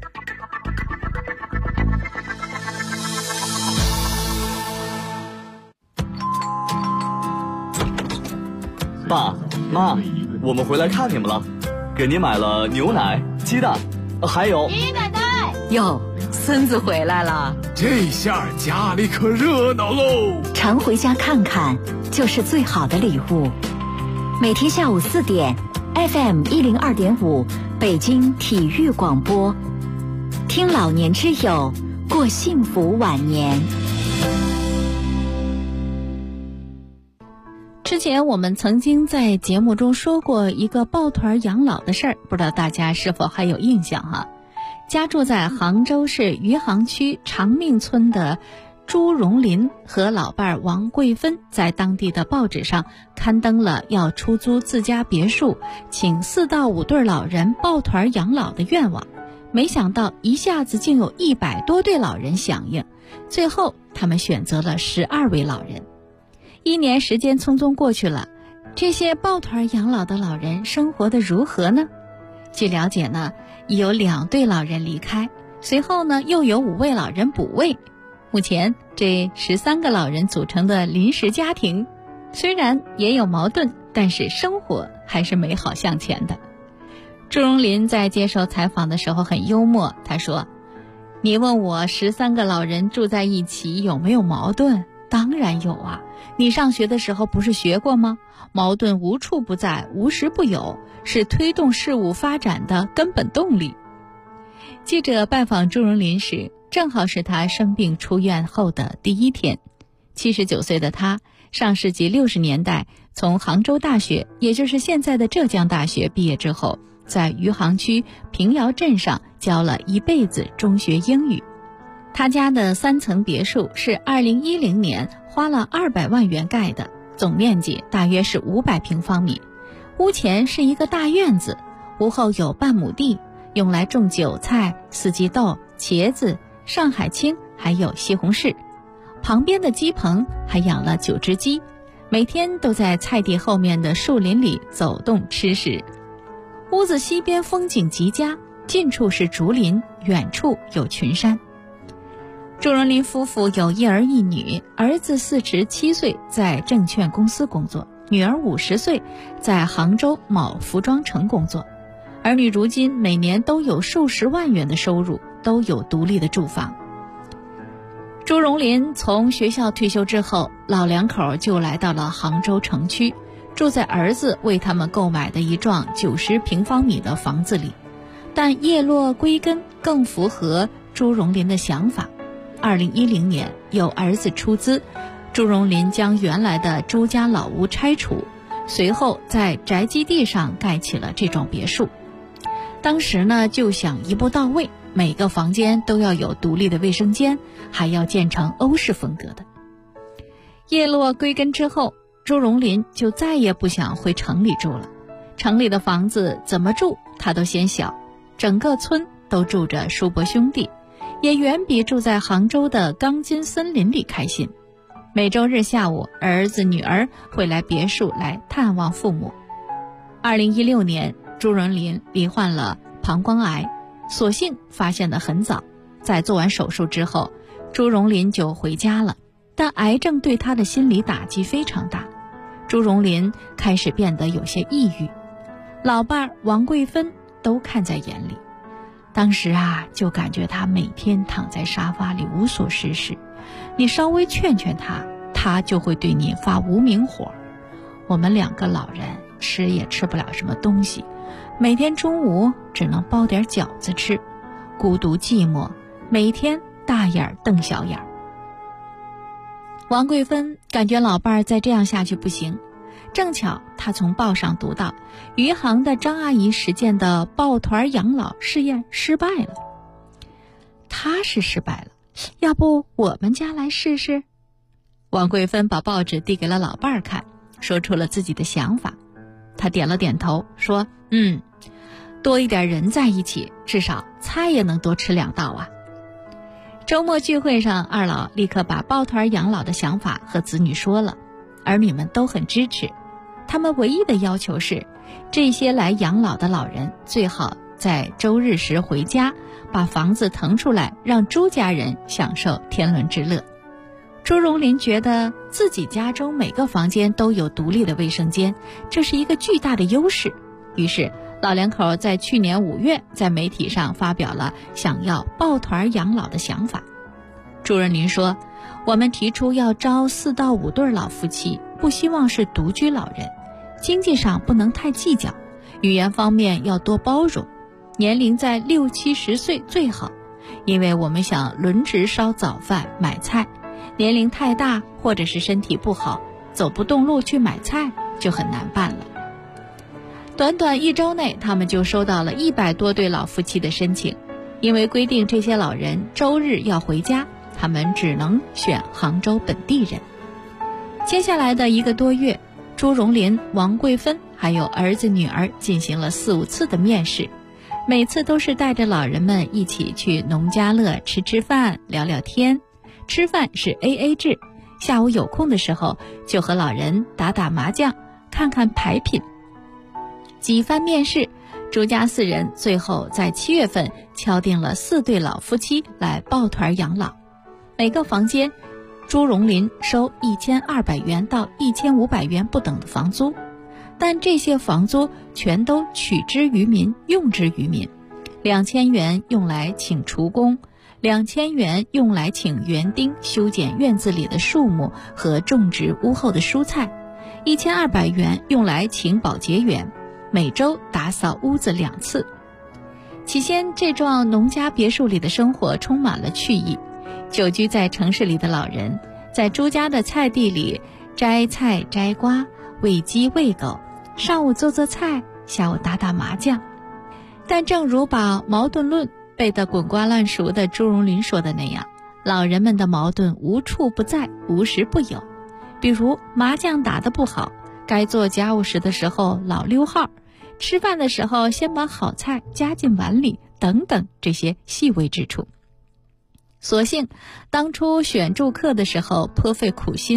爸妈，我们回来看你们了，给您买了牛奶、鸡蛋，还有爷爷奶奶。 哟，孙子回来了， 这下家里可热闹喽！ 常回家看看，就是最好的礼物。每天下午4点 ，FM 102.5，北京体育广播，听老年之友，过幸福晚年。 之前我们曾经在节目中说过一个抱团养老的事儿，不知道大家是否还有印象哈？家住在杭州市余杭区长命村的朱荣林和老伴儿王桂芬在当地的报纸上刊登了要出租自家别墅，请4到5对老人抱团养老的愿望。没想到一下子竟有100多对老人响应，最后他们选择了12位老人。1年时间匆匆过去了，这些抱团养老的老人生活的如何呢？据了解呢，已有2对老人离开，随后呢又有5位老人补位。目前这13个老人组成的临时家庭，虽然也有矛盾，但是生活还是美好向前的。朱荣林在接受采访的时候很幽默，他说：“你问我13个老人住在一起有没有矛盾？当然有啊。你上学的时候不是学过吗？矛盾无处不在，无时不有，是推动事物发展的根本动力。”记者拜访朱荣林时，正好是他生病出院后的第1天。79岁的他，上世纪60年代从杭州大学，也就是现在的浙江大学毕业之后，在余杭区平遥镇上教了一辈子中学英语。他家的3层别墅是2010年花了200万元盖的，总面积大约是500平方米。屋前是一个大院子，屋后有半亩地，用来种韭菜、四季豆、茄子、上海青还有西红柿。旁边的鸡棚还养了9只鸡， 每天都在菜地后面的树林里走动吃食。屋子西边风景极佳，近处是竹林，远处有群山。朱荣林夫妇有一儿一女，儿子47岁在证券公司工作，女儿50岁在杭州某服装城工作。儿女如今每年都有数十万元的收入，都有独立的住房。朱荣林从学校退休之后，老两口就来到了杭州城区，住在儿子为他们购买的一幢90平方米的房子里。但叶落归根更符合朱荣林的想法。2010年，有儿子出资，朱荣林将原来的朱家老屋拆除，随后在宅基地上盖起了这幢别墅。当时呢，就想一步到位，每个房间都要有独立的卫生间，还要建成欧式风格的。叶落归根之后，朱荣林就再也不想回城里住了。城里的房子怎么住他都嫌小，整个村都住着叔伯兄弟，也远比住在杭州的钢筋森林里开心。每周日下午，儿子女儿会来别墅来探望父母。2016年，朱荣林罹患了膀胱癌，所幸发现得很早。在做完手术之后，朱荣林就回家了，但癌症对他的心理打击非常大。朱荣林开始变得有些抑郁，老伴儿王桂芬都看在眼里。当时就感觉他每天躺在沙发里无所事事，你稍微劝劝他，他就会对你发无名火。我们2个老人吃也吃不了什么东西，每天中午只能包点饺子吃，孤独寂寞，每天大眼瞪小眼。王桂芬感觉老伴儿再这样下去不行，正巧她从报上读到余杭的张阿姨实践的抱团养老试验失败了。她是失败了，要不我们家来试试？王桂芬把报纸递给了老伴儿看，说出了自己的想法。她点了点头，说多一点人在一起，至少菜也能多吃2道啊。周末聚会上，二老立刻把抱团养老的想法和子女说了，儿女们都很支持。他们唯一的要求是，这些来养老的老人最好在周日时回家，把房子腾出来，让朱家人享受天伦之乐。朱荣林觉得自己家中每个房间都有独立的卫生间，这是一个巨大的优势。于是老两口在去年5月在媒体上发表了想要抱团养老的想法。朱荣林说，我们提出要招4到5对老夫妻，不希望是独居老人，经济上不能太计较，语言方面要多包容，年龄在60、70岁最好，因为我们想轮值烧早饭买菜，年龄太大或者是身体不好走不动路去买菜就很难办了。短短1周内，他们就收到了100多对老夫妻的申请。因为规定这些老人周日要回家，他们只能选杭州本地人。接下来的1个多月，朱荣林、王桂芬还有儿子女儿进行了4、5次的面试，每次都是带着老人们一起去农家乐吃饭聊聊天。吃饭是 AA 制，下午有空的时候就和老人打打麻将，看看牌品。几番面试，朱家4人最后在7月份敲定了4对老夫妻来抱团养老。每个房间朱荣林收1200元到1500元不等的房租，但这些房租全都取之于民，用之于民。2000元用来请厨工，2000元用来请园丁修剪院子里的树木和种植屋后的蔬菜，1200元用来请保洁员，每周打扫屋子2次。起先，这幢农家别墅里的生活充满了趣意。久居在城市里的老人，在朱家的菜地里摘菜摘瓜，喂鸡喂狗，上午做做菜，下午打打麻将。但正如把矛盾论背得滚瓜烂熟的朱荣林说的那样，老人们的矛盾无处不在，无时不有。比如麻将打得不好，该做家务时的时候老溜号，吃饭的时候先把好菜夹进碗里，等等这些细微之处。所幸当初选住客的时候颇费苦心，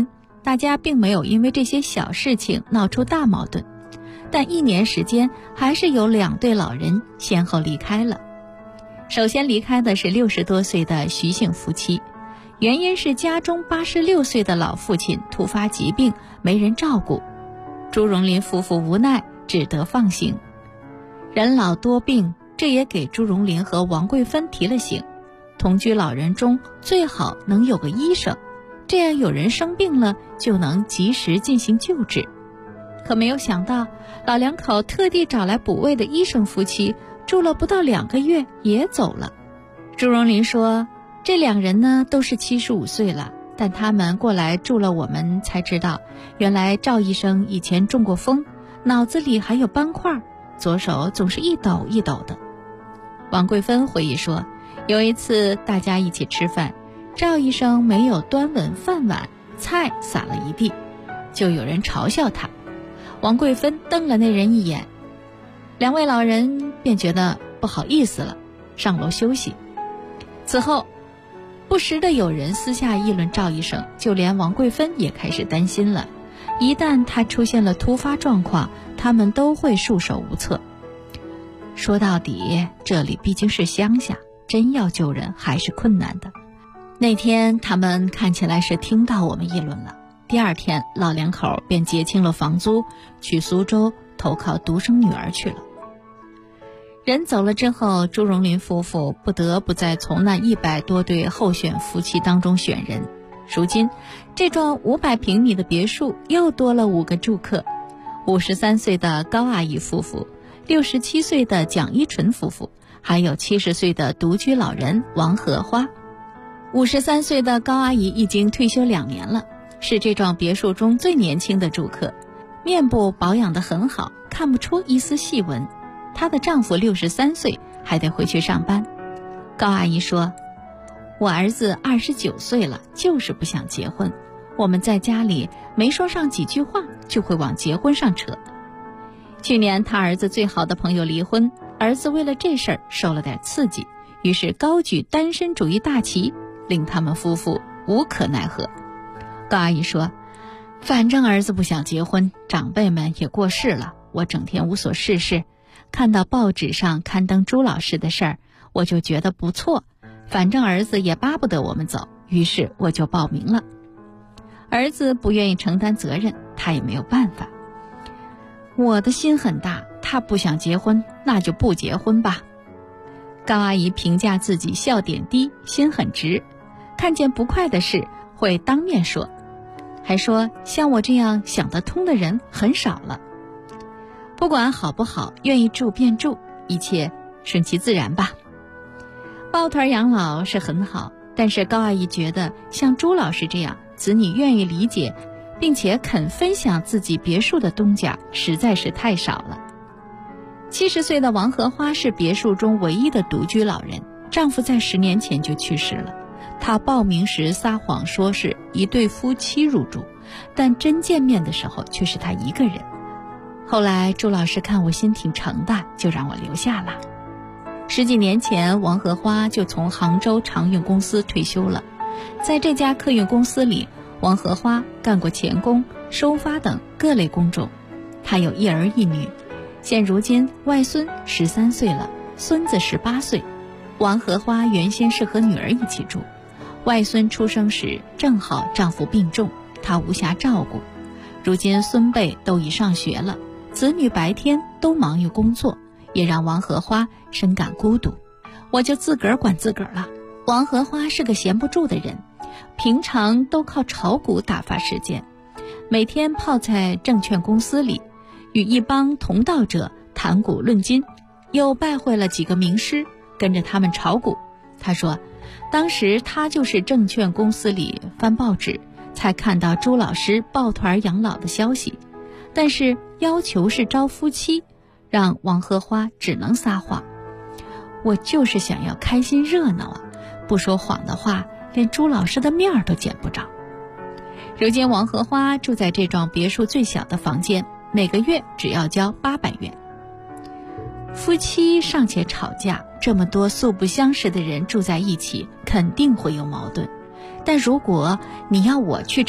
大家并没有因为这些小事情闹出大矛盾，但1年时间还是有2对老人先后离开了。首先离开的是60多岁的徐姓夫妻，原因是家中86岁的老父亲突发疾病，没人照顾。朱荣林夫妇无奈，只得放行。人老多病，这也给朱荣林和王桂芬提了醒，同居老人中最好能有个医生，这样有人生病了就能及时进行救治。可没有想到，老两口特地找来补位的医生夫妻，住了不到2个月也走了。朱荣林说，这2人呢都是75岁了，但他们过来住了，我们才知道，原来赵医生以前中过风，脑子里还有斑块，左手总是一抖一抖的。王桂芬回忆说，有一次大家一起吃饭，赵医生没有端稳饭碗，菜洒了一地，就有人嘲笑他。王桂芬瞪了那人一眼，2位老人便觉得不好意思了，上楼休息。此后不时的有人私下议论赵医生，就连王桂芬也开始担心了，一旦他出现了突发状况，他们都会束手无策。说到底，这里毕竟是乡下，真要救人还是困难的。那天他们看起来是听到我们议论了，第2天老两口便结清了房租，去苏州投靠独生女儿去了。人走了之后，朱荣林夫妇不得不再从那100多对候选夫妻当中选人。如今这幢500平米的别墅又多了5个住客，53岁的高阿姨夫妇，67岁的蒋一纯夫妇，还有70岁的独居老人王荷花。53岁的高阿姨已经退休2年了，是这幢别墅中最年轻的住客，面部保养得很好，看不出一丝细纹。她的丈夫63岁，还得回去上班。高阿姨说，我儿子29岁了，就是不想结婚，我们在家里没说上几句话，就会往结婚上扯。去年他儿子最好的朋友离婚，儿子为了这事儿受了点刺激，于是高举单身主义大旗，令他们夫妇无可奈何。高阿姨说，反正儿子不想结婚，长辈们也过世了，我整天无所事事，看到报纸上刊登朱老师的事儿，我就觉得不错，反正儿子也巴不得我们走，于是我就报名了。儿子不愿意承担责任，他也没有办法。我的心很大，他不想结婚，那就不结婚吧。高阿姨评价自己笑点低，心很直，看见不快的事会当面说，还说像我这样想得通的人很少了。不管好不好，愿意住便住，一切顺其自然吧。抱团养老是很好，但是高阿姨觉得像朱老师这样子女愿意理解并且肯分享自己别墅的东家实在是太少了。70岁的王荷花是别墅中唯一的独居老人，丈夫在10年前就去世了。她报名时撒谎说是一对夫妻入住，但真见面的时候却是她一个人。后来朱老师看我心挺诚的，就让我留下了。10几年前，王荷花就从杭州长运公司退休了。在这家客运公司里，王荷花干过钳工、收发等各类工种。她有1儿1女，现如今外孙13岁了，孙子18岁。王荷花原先是和女儿一起住，外孙出生时正好丈夫病重，她无暇照顾。如今孙辈都已上学了，子女白天都忙于工作，也让王荷花深感孤独。我就自个儿管自个儿了。王荷花是个闲不住的人，平常都靠炒股打发时间，每天泡在证券公司里，与一帮同道者谈股论金，又拜会了几个名师，跟着他们炒股。他说，当时他就是证券公司里翻报纸，才看到朱老师抱团养老的消息，但是要求是招夫妻，让王荷花只能撒谎。我就是想要开心热闹啊，不说谎的话，连朱老师的面儿都见不着。如今王荷花住在这幢别墅最小的房间，每个月只要交800元。夫妻尚且吵架，这么多素不相识的人住在一起，肯定会有矛盾。但如果你要我去吵，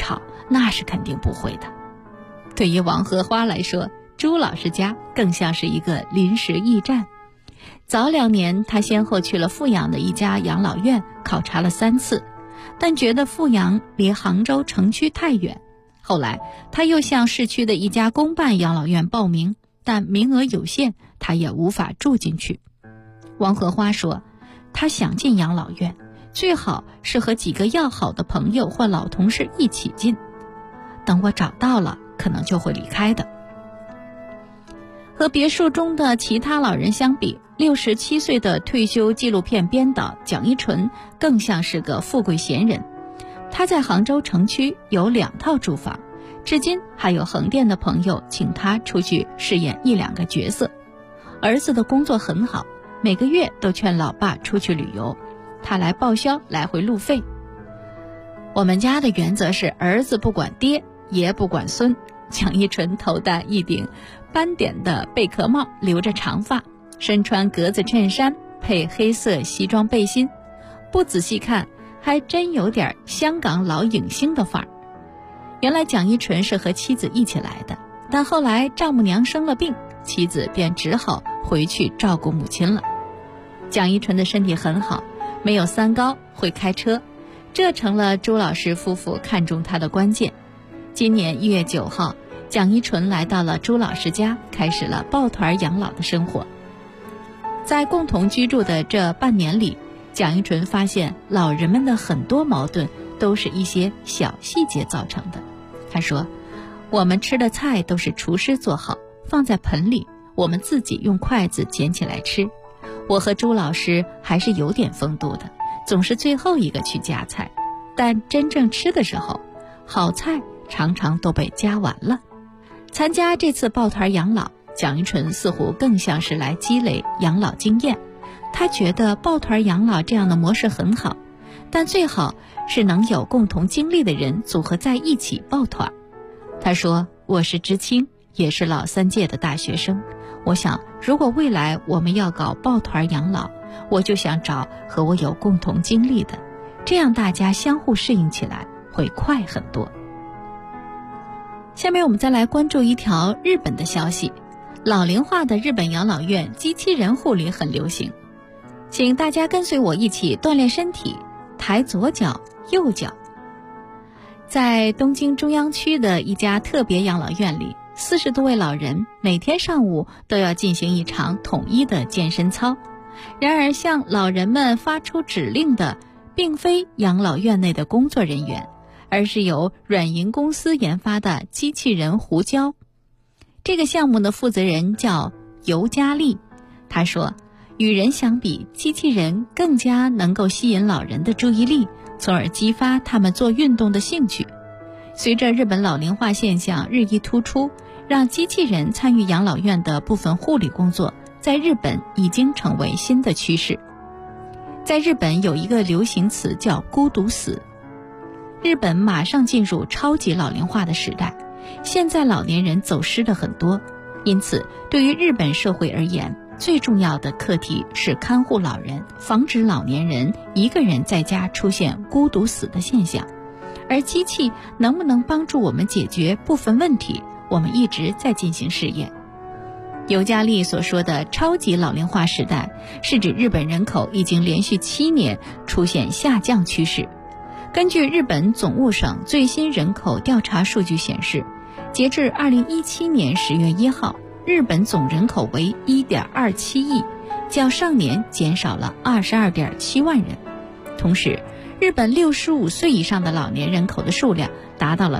那是肯定不会的。对于王荷花来说，朱老师家更像是一个临时驿站。早2年，他先后去了富阳的一家养老院考察了3次，但觉得富阳离杭州城区太远。后来他又向市区的一家公办养老院报名，但名额有限，他也无法住进去。王荷花说，他想进养老院，最好是和几个要好的朋友或老同事一起进，等我找到了，可能就会离开的。和别墅中的其他老人相比，67岁的退休纪录片编导蒋一纯更像是个富贵闲人。他在杭州城区有2套住房，至今还有横店的朋友请他出去饰演1-2个角色。儿子的工作很好，每个月都劝老爸出去旅游，他来报销来回路费。我们家的原则是儿子不管爹，爷不管孙。蒋一纯头戴一顶斑点的贝壳帽，留着长发，身穿格子衬衫配黑色西装背心，不仔细看还真有点香港老影星的范儿。原来蒋一纯是和妻子一起来的，但后来丈母娘生了病，妻子便只好回去照顾母亲了。蒋一纯的身体很好，没有3高，会开车，这成了朱老师夫妇看中他的关键。今年1月9号，蒋一纯来到了朱老师家，开始了抱团养老的生活。在共同居住的这半年里，蒋一纯发现老人们的很多矛盾都是一些小细节造成的。他说，我们吃的菜都是厨师做好，放在盆里，我们自己用筷子捡起来吃。我和朱老师还是有点风度的，总是最后一个去夹菜，但真正吃的时候，好菜常常都被夹完了。参加这次抱团养老，蒋一纯似乎更像是来积累养老经验。他觉得抱团养老这样的模式很好，但最好是能有共同经历的人组合在一起抱团。他说，我是知青，也是老3届的大学生，我想如果未来我们要搞抱团养老，我就想找和我有共同经历的，这样大家相互适应起来会快很多。下面我们再来关注一条日本的消息。老龄化的日本养老院机器人护理很流行，请大家跟随我一起锻炼身体，抬左脚右脚。在东京中央区的一家特别养老院里，40多位老人每天上午都要进行一场统一的健身操。然而向老人们发出指令的并非养老院内的工作人员，而是由软银公司研发的机器人胡椒。这个项目的负责人叫尤佳丽，他说，与人相比，机器人更加能够吸引老人的注意力，从而激发他们做运动的兴趣。随着日本老龄化现象日益突出，让机器人参与养老院的部分护理工作，在日本已经成为新的趋势。在日本有一个流行词叫孤独死。日本马上进入超级老龄化的时代，现在老年人走失的很多，因此对于日本社会而言，最重要的课题是看护老人，防止老年人一个人在家出现孤独死的现象。而机器能不能帮助我们解决部分问题，我们一直在进行试验。尤佳丽所说的超级老龄化时代，是指日本人口已经连续7年出现下降趋势。根据日本总务省最新人口调查数据显示，截至2017年10月1号，日本总人口为 1.27 亿，较上年减少了 22.7 万人。同时，日本65岁以上的老年人口的数量达到了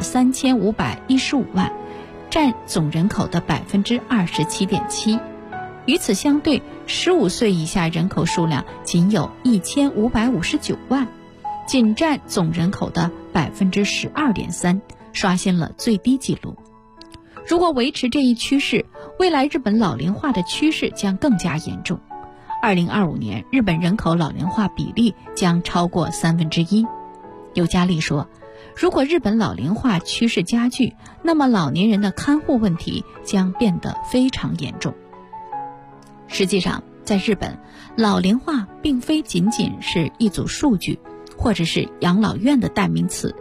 3515万，占总人口的 27.7%。与此相对，15岁以下人口数量仅有1559万，仅占总人口的 12.3%， 刷新了最低纪录。如果维持这一趋势，未来日本老龄化的趋势将更加严重。2025年，日本人口老龄化比例将超过1/3。尤佳丽说，如果日本老龄化趋势加剧，那么老年人的看护问题将变得非常严重。实际上，在日本，老龄化并非仅仅是一组数据，或者是养老院的代名词，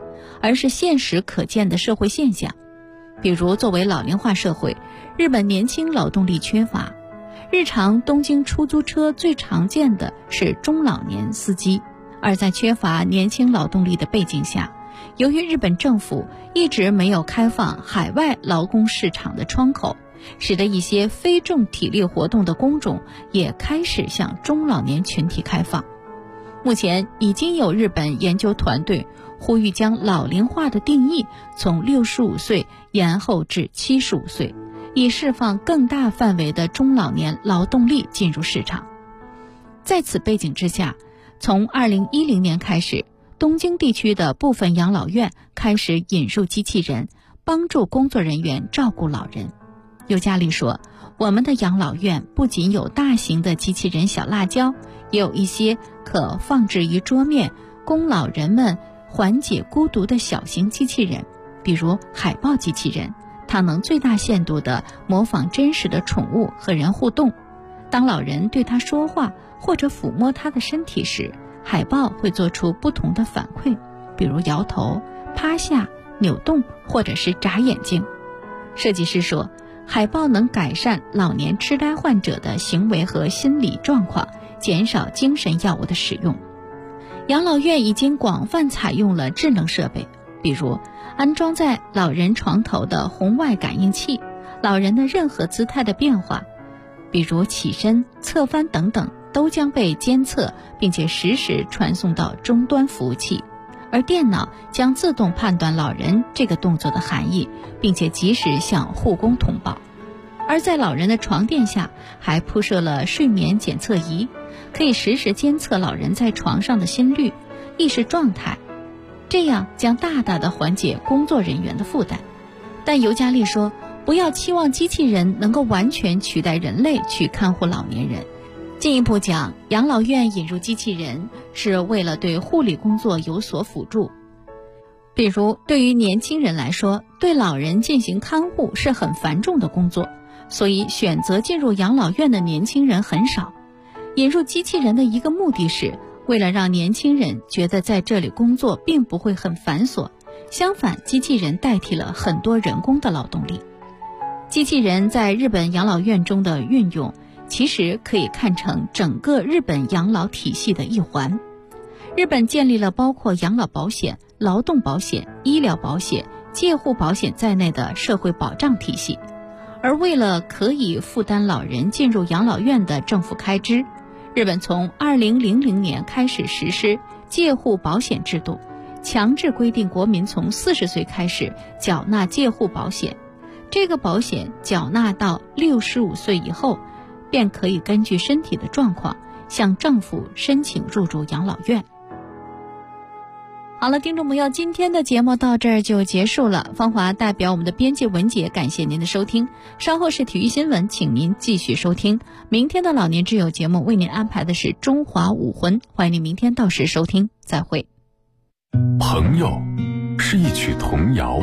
而是现实可见的社会现象。比如，作为老龄化社会，日本年轻劳动力缺乏，日常东京出租车最常见的是中老年司机。而在缺乏年轻劳动力的背景下，由于日本政府一直没有开放海外劳工市场的窗口，使得一些非重体力活动的工种也开始向中老年群体开放。目前已经有日本研究团队呼吁将老龄化的定义从65岁延后至75岁，以释放更大范围的中老年劳动力进入市场。在此背景之下，从2010年开始，东京地区的部分养老院开始引入机器人，帮助工作人员照顾老人。尤加利说，我们的养老院不仅有大型的机器人小辣椒，也有一些可放置于桌面供老人们缓解孤独的小型机器人，比如海豹机器人，它能最大限度地模仿真实的宠物和人互动。当老人对它说话或者抚摸它的身体时，海豹会做出不同的反馈，比如摇头、趴下、扭动或者是眨眼睛。设计师说，海豹能改善老年痴呆患者的行为和心理状况，减少精神药物的使用。养老院已经广泛采用了智能设备，比如安装在老人床头的红外感应器，老人的任何姿态的变化，比如起身、侧翻等等，都将被监测，并且实时传送到终端服务器。而电脑将自动判断老人这个动作的含义，并且及时向护工通报。而在老人的床垫下还铺设了睡眠检测仪，可以实时监测老人在床上的心率、意识状态，这样将大大的缓解工作人员的负担。但尤加利说，不要期望机器人能够完全取代人类去看护老年人。进一步讲，养老院引入机器人是为了对护理工作有所辅助。比如，对于年轻人来说，对老人进行看护是很繁重的工作，所以选择进入养老院的年轻人很少。引入机器人的一个目的是为了让年轻人觉得在这里工作并不会很繁琐，相反，机器人代替了很多人工的劳动力。机器人在日本养老院中的运用，其实可以看成整个日本养老体系的一环。日本建立了包括养老保险、劳动保险、医疗保险、介护保险在内的社会保障体系。而为了可以负担老人进入养老院的政府开支，日本从2000年开始实施介护保险制度，强制规定国民从40岁开始缴纳介护保险。这个保险缴纳到65岁以后，便可以根据身体的状况向政府申请入住养老院。好了，听众朋友，今天的节目到这儿就结束了。芳华代表我们的编辑文杰感谢您的收听，稍后是体育新闻，请您继续收听。明天的老年之友节目为您安排的是中华武魂，欢迎您明天到时收听，再会。 朋友是一曲童谣，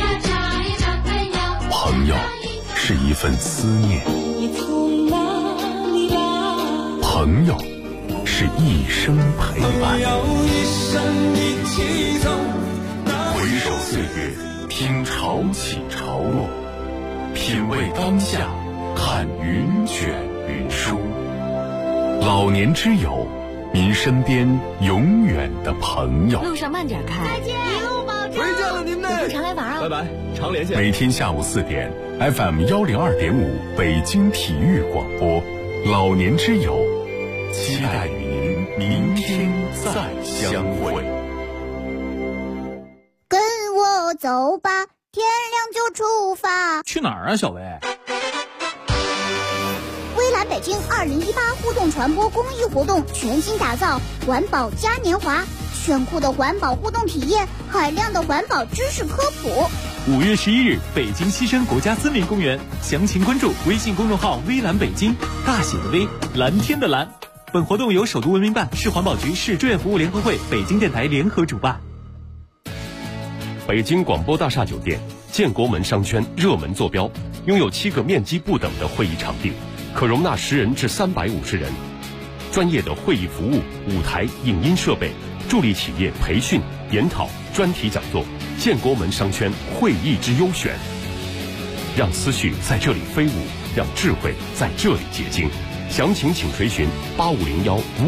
朋友是一份思念，朋友是一生陪伴。回首岁月，听潮起潮落，品味当下，看云卷云舒。老年之友，您身边永远的朋友。 路上慢点开， 再见，一路保重。 回见了您嘞， 常来玩啊！ 拜拜，常联系。 每天下午4点 ，FM 102.5北京体育广播，老年之友，期待与您明天再相会。 跟我走吧，天亮就出发。 去哪儿啊，小薇？ 微蓝北京2018互动传播公益活动全新打造环保嘉年华，炫酷的环保互动体验，海量的环保知识科普。 5月11日，北京西山国家森林公园，详情关注微信公众号微蓝北京，大写的微，蓝天的蓝。本活动由首都文明办、市环保局、市志愿服务联合会、北京电台联合主办。 北京广播大厦酒店建国门商圈热门坐标，拥有7个面积不等的会议场地，可容纳10人至350人。专业的会议服务、舞台、影音设备，助力企业培训、研讨、专题讲座。 建国门商圈会议之优选，让思绪在这里飞舞，让智慧在这里结晶。详情请垂询8501